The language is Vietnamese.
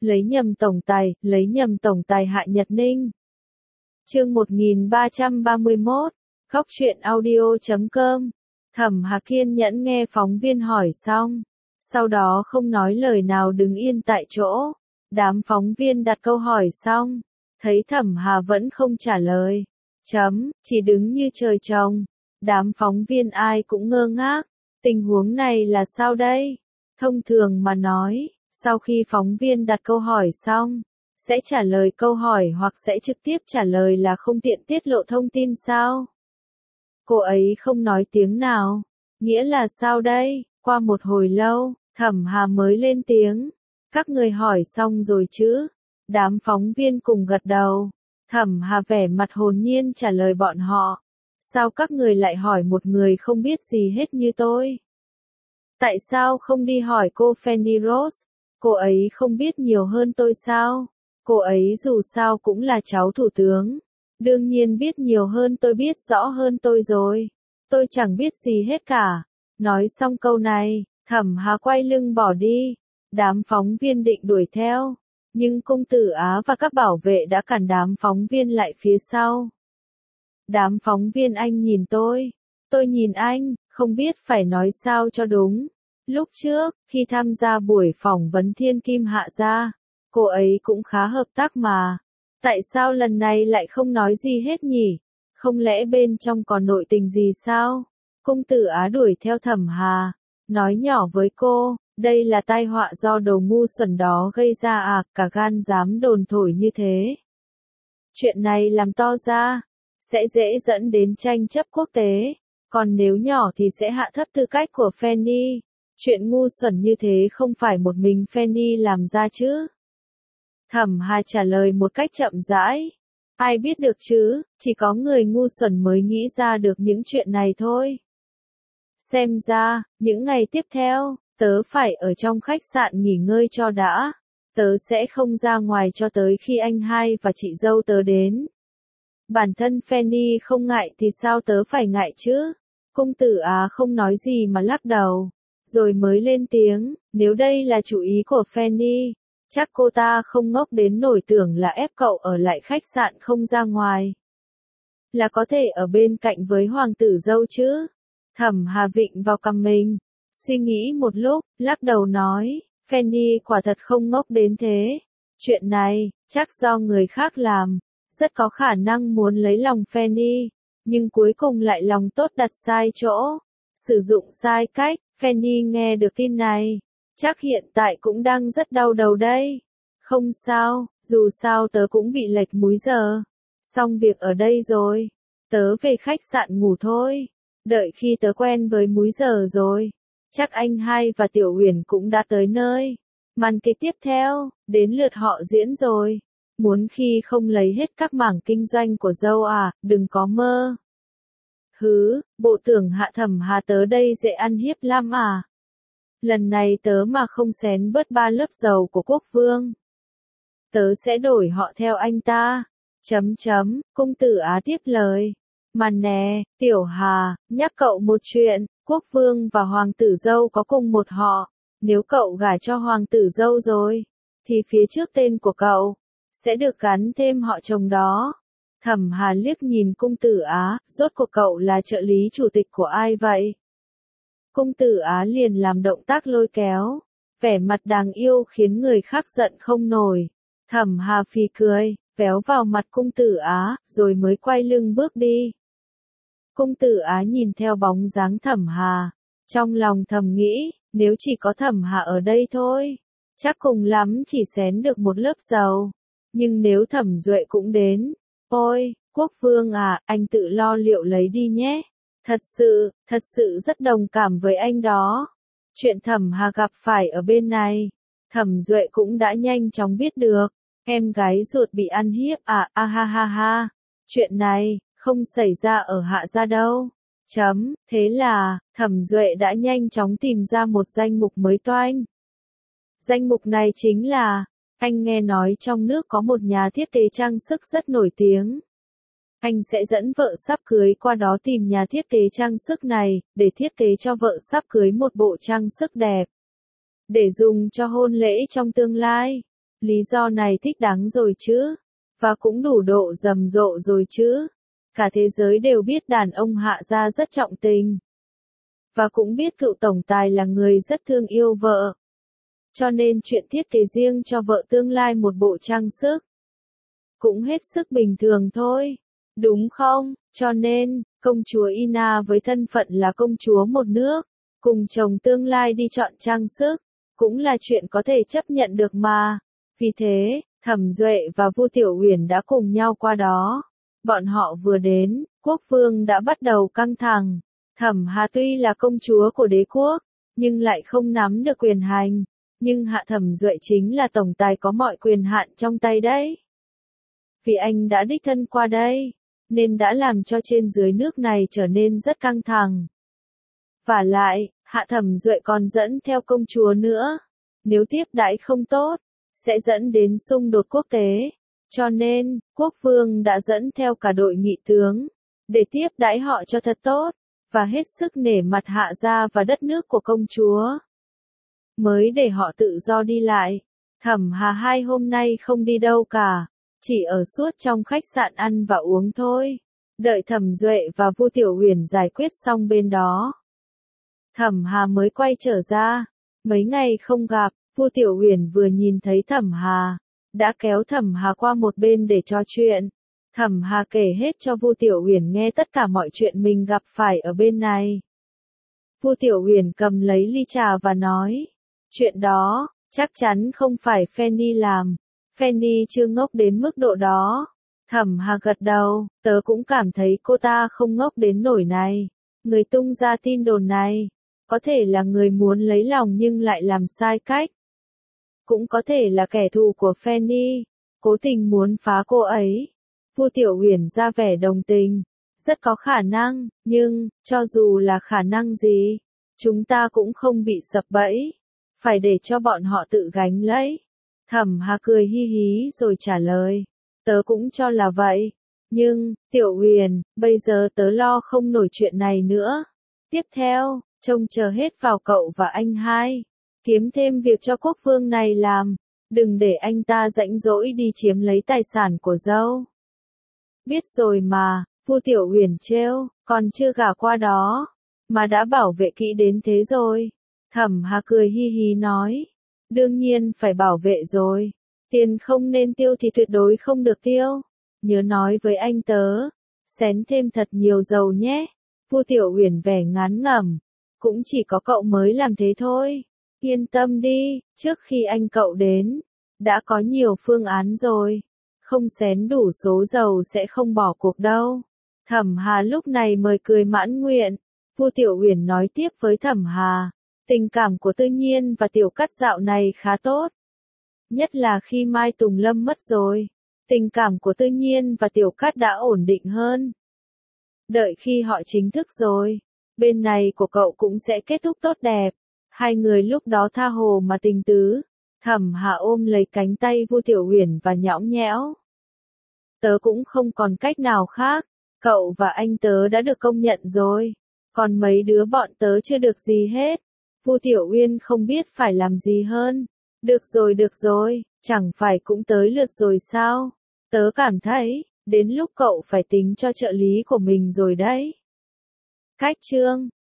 lấy nhầm tổng tài Hạ Nhật Ninh. Chương 1331, Góc truyện audio.com. Thẩm Hà kiên nhẫn nghe phóng viên hỏi xong, sau đó không nói lời nào đứng yên tại chỗ. Đám phóng viên đặt câu hỏi xong, thấy Thẩm Hà vẫn không trả lời, chỉ đứng như trời trồng. Đám phóng viên ai cũng ngơ ngác, tình huống này là sao đây? Thông thường mà nói, sau khi phóng viên đặt câu hỏi xong, sẽ trả lời câu hỏi hoặc sẽ trực tiếp trả lời là không tiện tiết lộ thông tin sao? Cô ấy không nói tiếng nào, nghĩa là sao đây? Qua một hồi lâu, Thẩm Hà mới lên tiếng, các người hỏi xong rồi chứ? Đám phóng viên cùng gật đầu. Thẩm Hà vẻ mặt hồn nhiên trả lời bọn họ, sao các người lại hỏi một người không biết gì hết như tôi? Tại sao không đi hỏi cô Fenny Rose? Cô ấy không biết nhiều hơn tôi sao? Cô ấy dù sao cũng là cháu thủ tướng, đương nhiên biết nhiều hơn tôi, biết rõ hơn tôi rồi. Tôi chẳng biết gì hết cả. Nói xong câu này, Thẩm Hà quay lưng bỏ đi. Đám phóng viên định đuổi theo, nhưng công tử Á và các bảo vệ đã cản đám phóng viên lại phía sau. Đám phóng viên anh nhìn tôi nhìn anh, không biết phải nói sao cho đúng. Lúc trước, khi tham gia buổi phỏng vấn Thiên Kim Hạ Gia, cô ấy cũng khá hợp tác mà. Tại sao lần này lại không nói gì hết nhỉ? Không lẽ bên trong còn nội tình gì sao? Công tử Á đuổi theo Thẩm Hà, nói nhỏ với cô, đây là tai họa do đồ ngu xuẩn đó gây ra à, cả gan dám đồn thổi như thế. Chuyện này làm to ra, sẽ dễ dẫn đến tranh chấp quốc tế, còn nếu nhỏ thì sẽ hạ thấp tư cách của Fanny. Chuyện ngu xuẩn như thế không phải một mình Fanny làm ra chứ? Thẩm Hà trả lời một cách chậm rãi. Ai biết được chứ, chỉ có người ngu xuẩn mới nghĩ ra được những chuyện này thôi. Xem ra, những ngày tiếp theo, tớ phải ở trong khách sạn nghỉ ngơi cho đã. Tớ sẽ không ra ngoài cho tới khi anh hai và chị dâu tớ đến. Bản thân Fanny không ngại thì sao tớ phải ngại chứ? Công tử Á không nói gì mà lắc đầu, rồi mới lên tiếng, nếu đây là chủ ý của Fanny, chắc cô ta không ngốc đến nổi tưởng là ép cậu ở lại khách sạn không ra ngoài. Là có thể ở bên cạnh với hoàng tử dâu chứ? Thẩm Hà vịn vào cằm mình, suy nghĩ một lúc, lắc đầu nói, Fanny quả thật không ngốc đến thế. Chuyện này, chắc do người khác làm, rất có khả năng muốn lấy lòng Fanny, nhưng cuối cùng lại lòng tốt đặt sai chỗ, sử dụng sai cách. Fanny nghe được tin này, chắc hiện tại cũng đang rất đau đầu đây. Không sao, dù sao tớ cũng bị lệch múi giờ. Xong việc ở đây rồi, tớ về khách sạn ngủ thôi. Đợi khi tớ quen với múi giờ rồi, chắc anh hai và Tiểu Uyển cũng đã tới nơi. Màn kịch tiếp theo, đến lượt họ diễn rồi. Muốn khi không lấy hết các mảng kinh doanh của dâu à, đừng có mơ. Hứ, bộ tưởng Hạ Thẩm Hà tớ đây dễ ăn hiếp lắm à? Lần này tớ mà không xén bớt 3 lớp dầu của quốc vương, tớ sẽ đổi họ theo anh ta. Công tử Á tiếp lời. Mà nè, Tiểu Hà, nhắc cậu một chuyện, quốc vương và hoàng tử dâu có cùng một họ. Nếu cậu gả cho hoàng tử dâu rồi, thì phía trước tên của cậu sẽ được gắn thêm họ chồng đó. Thẩm Hà liếc nhìn công tử Á, rốt cuộc cậu là trợ lý chủ tịch của ai vậy? Công tử Á liền làm động tác lôi kéo, vẻ mặt đáng yêu khiến người khác giận không nổi. Thẩm Hà phì cười, véo vào mặt công tử Á, rồi mới quay lưng bước đi. Công tử Á nhìn theo bóng dáng Thẩm Hà, trong lòng thầm nghĩ, nếu chỉ có Thẩm Hà ở đây thôi, chắc cùng lắm chỉ xén được một lớp dầu. Nhưng nếu Thẩm Duệ cũng đến, ôi, quốc vương à, anh tự lo liệu lấy đi nhé. Thật sự rất đồng cảm với anh đó. Chuyện Thẩm Hà gặp phải ở bên này, Thẩm Duệ cũng đã nhanh chóng biết được. Em gái ruột bị ăn hiếp à, ha ha ha. Chuyện này, không xảy ra ở Hạ Gia đâu. Thế là, Thẩm Duệ đã nhanh chóng tìm ra một danh mục mới toanh. Danh mục này chính là, anh nghe nói trong nước có một nhà thiết kế trang sức rất nổi tiếng. Anh sẽ dẫn vợ sắp cưới qua đó tìm nhà thiết kế trang sức này, để thiết kế cho vợ sắp cưới một bộ trang sức đẹp, để dùng cho hôn lễ trong tương lai. Lý do này thích đáng rồi chứ, và cũng đủ độ rầm rộ rồi chứ. Cả thế giới đều biết đàn ông Hạ gia rất trọng tình. Và cũng biết cựu tổng tài là người rất thương yêu vợ. Cho nên chuyện thiết kế riêng cho vợ tương lai một bộ trang sức cũng hết sức bình thường thôi. Đúng không? Cho nên, công chúa Ina với thân phận là công chúa một nước, cùng chồng tương lai đi chọn trang sức, cũng là chuyện có thể chấp nhận được mà. Vì thế, Thẩm Duệ và Vu Tiểu Uyển đã cùng nhau qua đó. Bọn họ vừa đến, quốc vương đã bắt đầu căng thẳng. Thẩm Hà tuy là công chúa của đế quốc, nhưng lại không nắm được quyền hành. Nhưng Hạ Thẩm Duệ chính là tổng tài có mọi quyền hạn trong tay đấy. Vì anh đã đích thân qua đây, nên đã làm cho trên dưới nước này trở nên rất căng thẳng. Vả lại, Hạ Thẩm Duệ còn dẫn theo công chúa nữa. Nếu tiếp đãi không tốt, sẽ dẫn đến xung đột quốc tế. Cho nên, quốc vương đã dẫn theo cả đội nghị tướng, để tiếp đãi họ cho thật tốt, và hết sức nể mặt Hạ gia và đất nước của công chúa. Mới để họ tự do đi lại. Thẩm Hà 2 hôm nay không đi đâu cả, chỉ ở suốt trong khách sạn ăn và uống thôi. Đợi Thẩm Duệ và Vu Tiểu Uyển giải quyết xong bên đó, Thẩm Hà mới quay trở ra. Mấy ngày không gặp, Vu Tiểu Uyển vừa nhìn thấy Thẩm Hà, đã kéo Thẩm Hà qua một bên để trò chuyện. Thẩm Hà kể hết cho Vu Tiểu Uyển nghe tất cả mọi chuyện mình gặp phải ở bên này. Vu Tiểu Uyển cầm lấy ly trà và nói, chuyện đó, chắc chắn không phải Fanny làm. Fanny chưa ngốc đến mức độ đó. Thẩm Hà gật đầu, tớ cũng cảm thấy cô ta không ngốc đến nỗi này. Người tung ra tin đồn này, có thể là người muốn lấy lòng nhưng lại làm sai cách. Cũng có thể là kẻ thù của Fanny, cố tình muốn phá cô ấy. Vu Tiểu Uyển ra vẻ đồng tình, rất có khả năng, nhưng, cho dù là khả năng gì, chúng ta cũng không bị sập bẫy. Phải để cho bọn họ tự gánh lấy. Thẩm Hà cười hi hí rồi trả lời, tớ cũng cho là vậy. Nhưng, Tiểu Uyển, bây giờ tớ lo không nổi chuyện này nữa. Tiếp theo, trông chờ hết vào cậu và anh hai. Kiếm thêm việc cho quốc vương này làm. Đừng để anh ta rãnh rỗi đi chiếm lấy tài sản của dâu. Biết rồi mà, Vu Tiểu Uyển trêu, còn chưa gả qua đó, mà đã bảo vệ kỹ đến thế rồi. Thẩm Hà cười hi hí nói, đương nhiên phải bảo vệ rồi. Tiền không nên tiêu thì tuyệt đối không được tiêu. Nhớ nói với anh tớ, xén thêm thật nhiều dầu nhé. Vu Tiểu Uyển vẻ ngán ngẩm, cũng chỉ có cậu mới làm thế thôi. Yên tâm đi, trước khi anh cậu đến, đã có nhiều phương án rồi. Không xén đủ số dầu sẽ không bỏ cuộc đâu. Thẩm Hà lúc này mời cười mãn nguyện. Vu Tiểu Uyển nói tiếp với Thẩm Hà, tình cảm của Tư Nhiên và Tiểu Cát dạo này khá tốt. Nhất là khi Mai Tùng Lâm mất rồi, tình cảm của Tư Nhiên và Tiểu Cát đã ổn định hơn. Đợi khi họ chính thức rồi, bên này của cậu cũng sẽ kết thúc tốt đẹp. Hai người lúc đó tha hồ mà tình tứ. Thẩm Hà ôm lấy cánh tay Vu Tiểu Uyển và nhõng nhẽo. Tớ cũng không còn cách nào khác, cậu và anh tớ đã được công nhận rồi, còn mấy đứa bọn tớ chưa được gì hết. Vu Tiểu Uyên không biết phải làm gì hơn. Được rồi, chẳng phải cũng tới lượt rồi sao? Tớ cảm thấy, đến lúc cậu phải tính cho trợ lý của mình rồi đấy. Cách chương